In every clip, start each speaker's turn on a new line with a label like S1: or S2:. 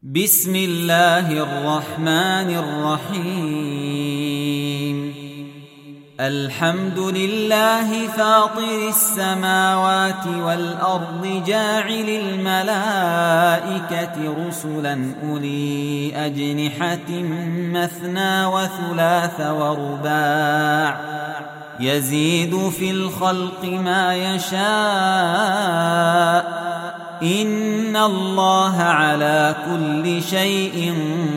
S1: بسم الله الرحمن الرحيم. الحمد لله فاطر السماوات والأرض جاعل الملائكة رسلا أولي أجنحة مثنى وثلاث ورباع يزيد في الخلق ما يشاء إن الله على كل شيء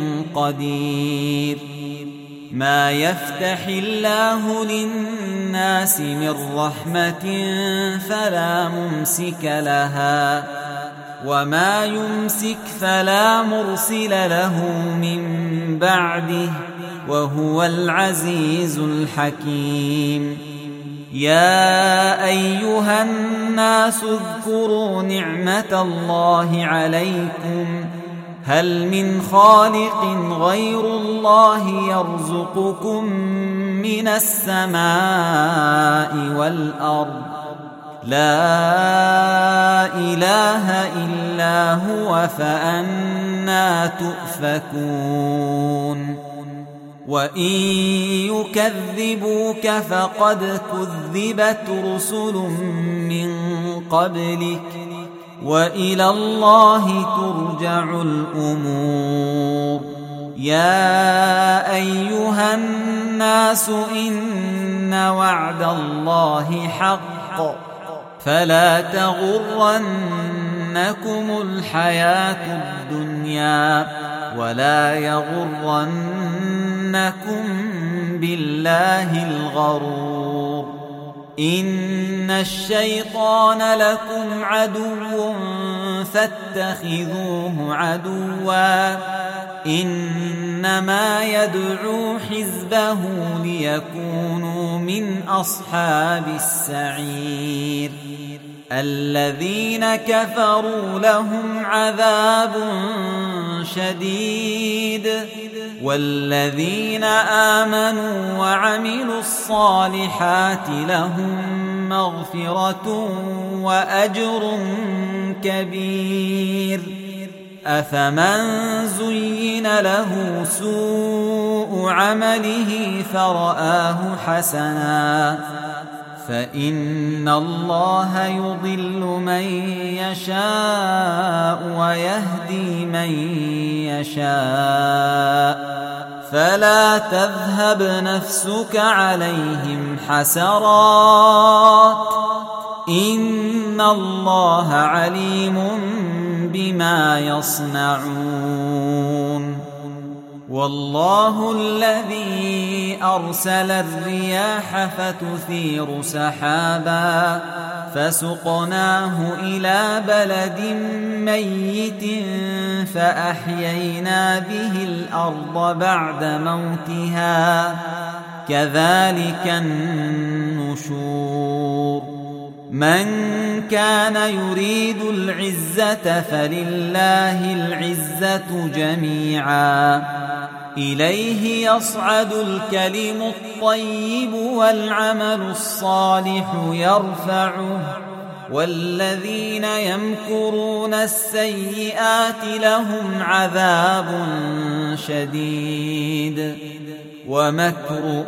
S1: قدير. ما يفتح الله للناس من رحمة فلا ممسك لها وما يمسك فلا مرسل له من بعده وهو العزيز الحكيم. يا أيها الناس اذكروا نعمة الله عليكم هل من خالق غير الله يرزقكم من السماء والأرض لا إله إلا هو فأنى تؤفكون. وإن يكذبوك فقد كذبت رسل من قبلك وإلى الله ترجع الأمور. يا أيها الناس إن وعد الله حق فلا تغرنكم الحياة الدنيا ولا يغرنكم بالله الغرور. إن الشيطان لكم عدو فاتخذوه عدوا إنما يدعو حزبه ليكونوا من أصحاب السعير. الذين كفروا لهم عذاب شديد والذين آمنوا وعملوا الصالحات لهم مغفرة وأجر كبير. أفمن زين له سوء عمله فرآه حسنا فإن الله يضل من يشاء ويهدي من يشاء فلا تذهب نفسك عليهم حسرات إن الله عليم بما يصنعون. والله الذي أرسل الرياح فتثير سحابا فسقناه إلى بلد ميت فأحيينا به الأرض بعد موتها كذلك النشور. من كان يريد العزة فلله العزة جميعا إليه يصعد الكلم الطيب والعمل الصالح يرفعه والذين يمكرون السيئات لهم عذاب شديد ومكر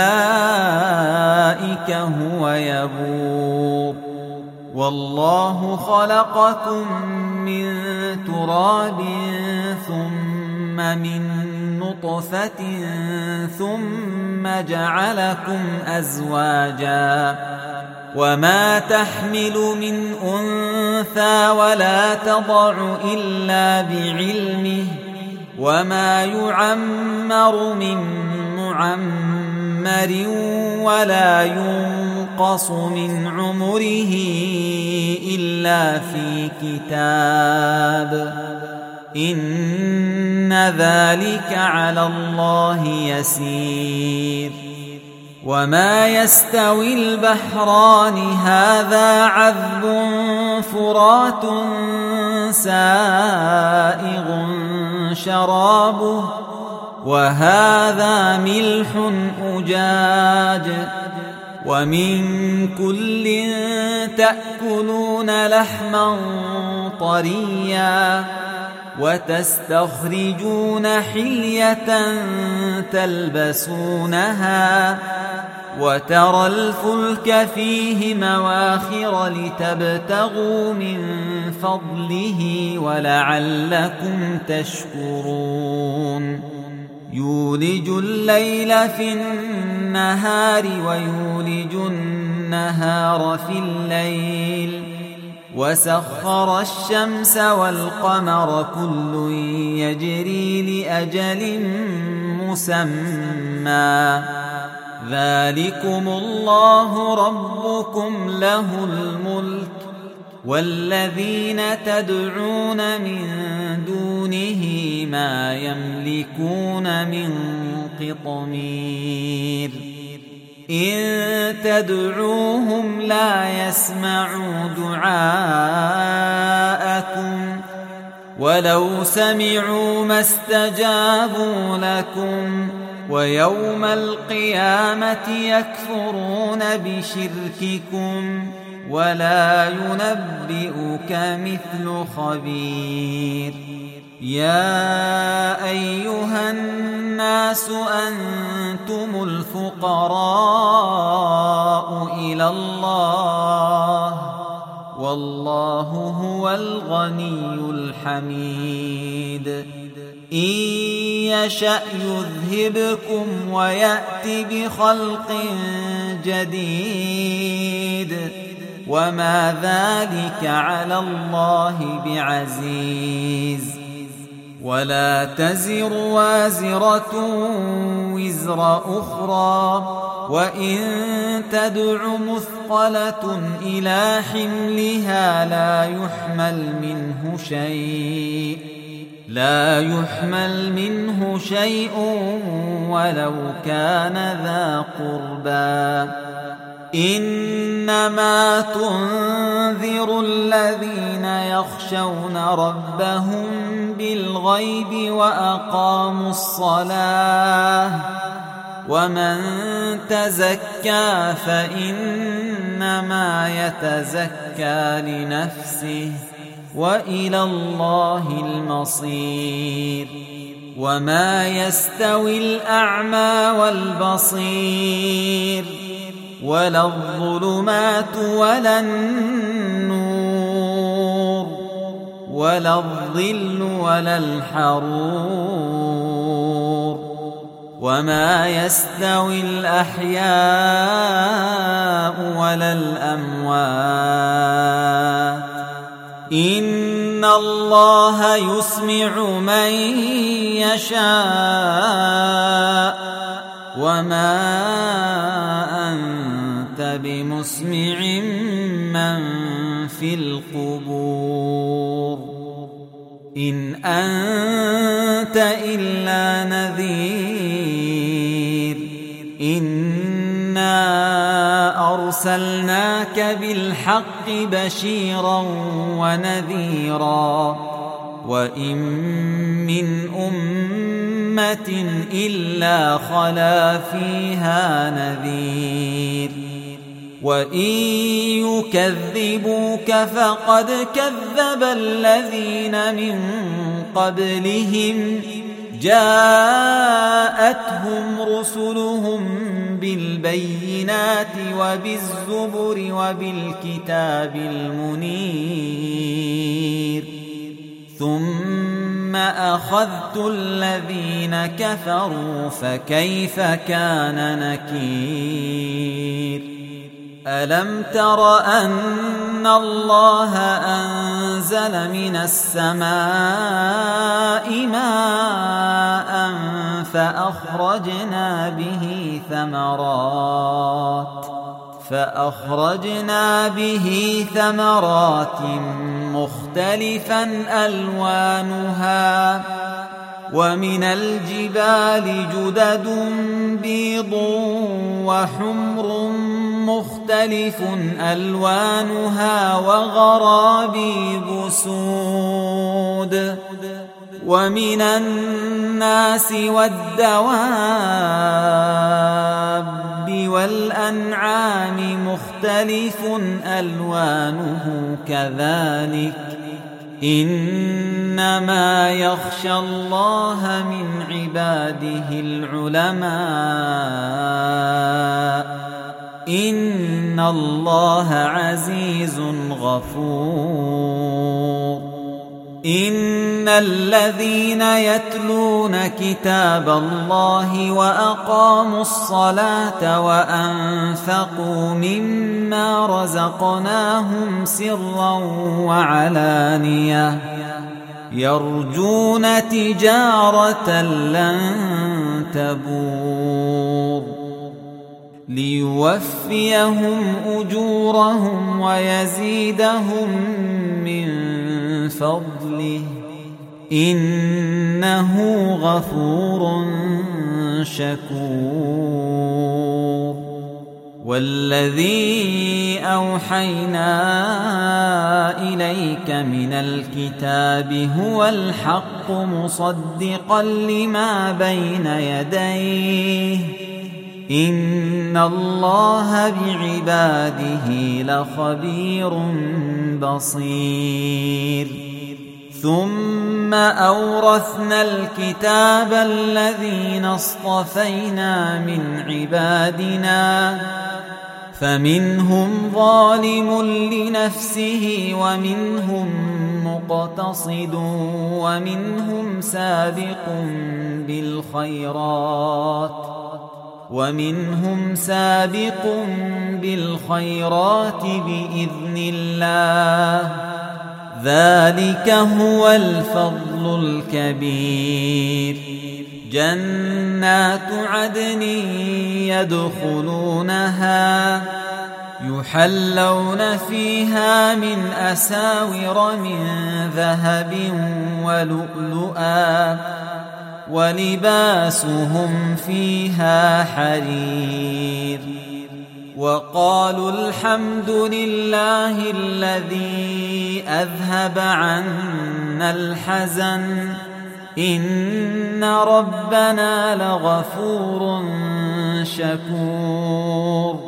S1: أولئك هو يبور. والله خلقكم من تراب ثم من نطفة ثم جعلكم أزواجا وما تحمل من أنثى ولا تضع إلا بعلمه وما يعمر من معمر ولا ينقص من عمره إلا في كتاب إن ذلك على الله يسير. وما يستوي البحران هذا عذب فرات سائغ شرابه وهذا ملح أجاج ومن كل تأكلون لحما طريا وتستخرجون حلية تلبسونها وترى الفلك فيه مواخر لتبتغوا من فضله ولعلكم تشكرون يولج الليل في النهار ويولج النهار في الليل وسخر الشمس والقمر كل يجري لأجل مسمى ذلكم الله ربكم له الملك والذين تدعون من دونه ما يملكون من قطمير إن تدعوهم لا يسمعوا دعاءكم ولو سمعوا ما استجابوا لكم ويوم القيامة يكفرون بشرككم ولا ينبئك مثل خبير يا أيها الناس أنتم الفقراء إلى الله والله هو الغني الحميد إن يشأ يذهبكم ويأتي بخلق جديد وما ذلك على الله بعزيز ولا تزر وازرة وزر أخرى وإن تدع مثقلة إلى حملها لا يحمل منه شيء ولو كان ذا قربى إنما تنذر الذين يخشون ربهم بالغيب وأقاموا الصلاة ومن تزكى فإنما يتزكى لنفسه وإلى الله المصير وما يستوي الأعمى والبصير ولا الظلمات ولا النور ولا الظل ولا الحرور وما يستوي الأحياء ولا الأموات إن الله يسمع من يشاء وما أنت بمسمع من في القبور إن أنت إلا نذير إنا أرسلناك بالحق بشيرا ونذيرا وإن من أمة إلا خلا فيها نذير وإن يكذبوك فقد كذب الذين من قبلهم جاءتهم رسلهم بالبينات وبالزبر وبالكتاب المنير ثم أخذت الذين كفروا فكيف كان نكير ألم تر أن الله أنزل من السماء ماء فأخرجنا به ثمرات مختلفا ألوانها ومن الجبال جدد بيض وحمر مختلف ألوانها وغرابيب سود ومن الناس والدواب والأنعام مختلف ألوانه إنما يخشى الله من عباده العلماء إن الله عزيز غفور إن الذين يتلون كتاب الله وأقاموا الصلاة وأنفقوا مما رزقناهم سرا وعلانية يرجون تجارة لن تبور ليوفيهم أجورهم ويزيدهم من فضله إنه غفور شكور والذي أوحينا إليك من الكتاب هو الحق مصدقا لما بين يديه إن الله بعباده لخبير بصير ثم أورثنا الكتاب الذين اصطفينا من عبادنا فمنهم ظالم لنفسه ومنهم مقتصد ومنهم سابق بالخيرات بإذن الله ذلك هو الفضل الكبير جنات عدن يدخلونها يحلون فيها من أساور من ذهب ولؤلؤا ولباسهم فيها حرير وقالوا الحمد لله الذي أذهب عنا الحزن إن ربنا لغفور شكور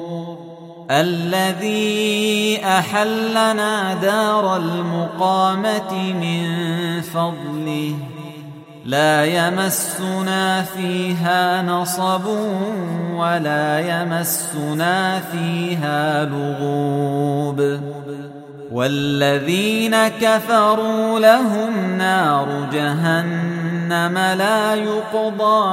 S1: الذي أحلنا دار المقامة من فضله لا يمسنا فيها نصب ولا يمسنا فيها لغوب والذين كفروا لهم نار جهنم لا يقضى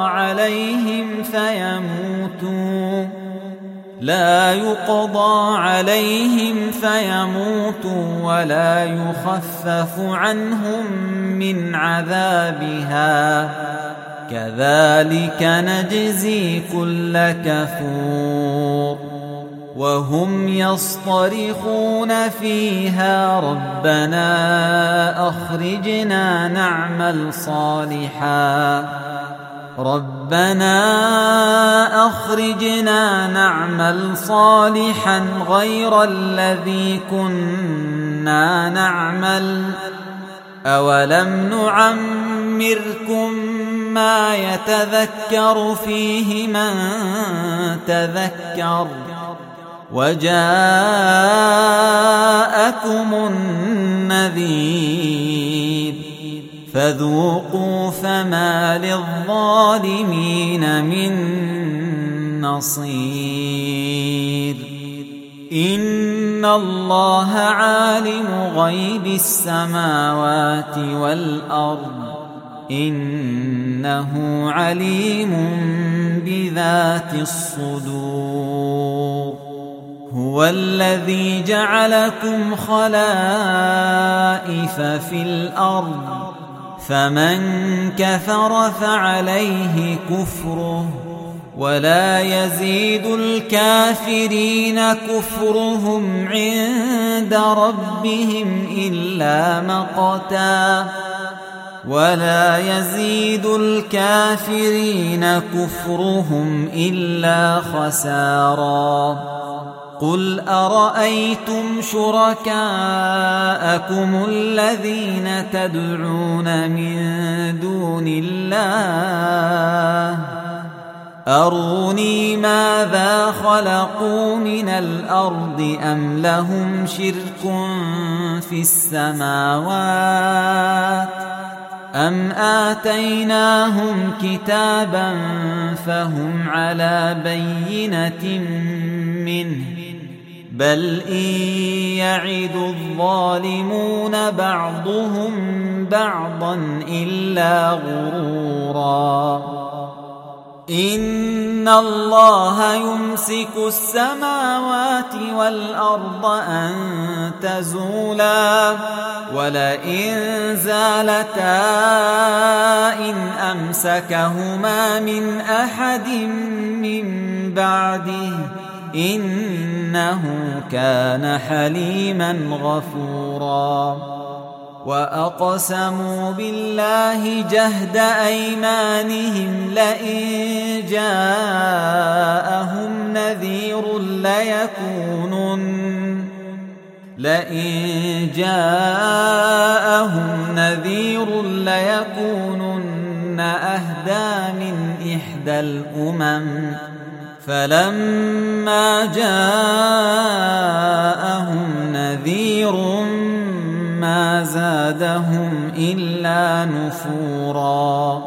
S1: عليهم فيموتوا ولا يخفف عنهم من عذابها كذلك نجزي كل كفور وهم يصطرخون فيها ربنا أخرجنا نعمل صالحا غير الذي كنا نعمل أولم نعمركم ما يتذكر فيه من تذكر وجاءكم النذير فذوقوا فما للظالمين من نصير إن الله عالم غيب السماوات والأرض إنه عليم بذات الصدور هو الذي جعلكم خلائف في الأرض فمن كفر فعليه كفره ولا يزيد الكافرين كفرهم عند ربهم إلا مقتا خسارا قل أرأيتم شركاءكم الذين تدعون من دون الله أروني ماذا خلقوا من الأرض أم لهم شرك في السماوات أم آتيناهم كتابا فهم على بينة منه بل إن يعد الظالمون بعضهم بعضا إلا غرورا إن الله يمسك السماوات والأرض أن تزولا ولئن زالتا إن أمسكهما من أحد من بعده إنه كان حليما غفورا وأقسموا بالله جهد أيمانهم لئن جاءهم نذير ليكونن أهدى من إحدى الأمم فلما جاءهم نذير ما زادهم إلا نفورا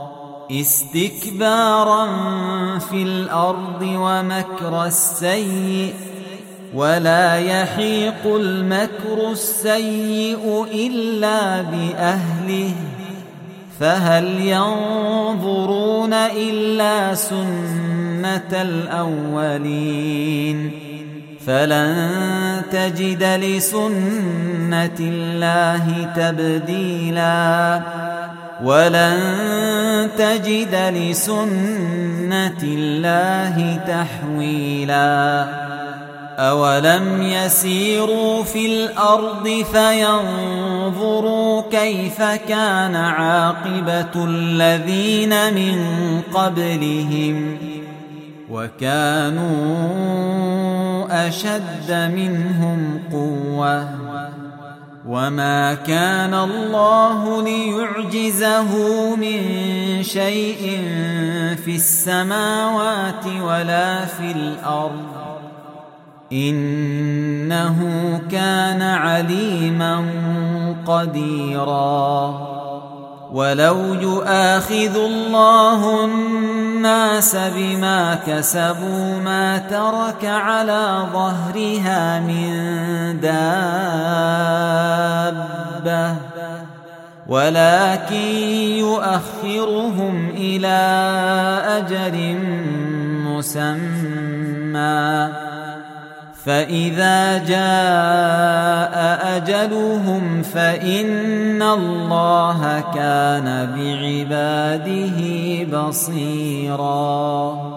S1: استكبارا في الأرض ومكر السيء ولا يحيق المكر السيء إلا بأهله فهل ينظرون إلا سنة الأولين فلن تجد لسنة الله تبديلا ولن تجد لسنة الله تحويلا أولم يسيروا في الأرض فينظروا كيف كان عاقبة الذين من قبلهم وكانوا أشد منهم قوة وما كان الله ليعجزه من شيء في السماوات ولا في الأرض إنه كان عليما قديرا ولو يؤاخذ الله الناس بما كسبوا ما ترك على ظهرها من دابة ولكن يؤخرهم إلى أجل مسمى فإذا جاء أجلهم فإن الله كان بعباده بصيراً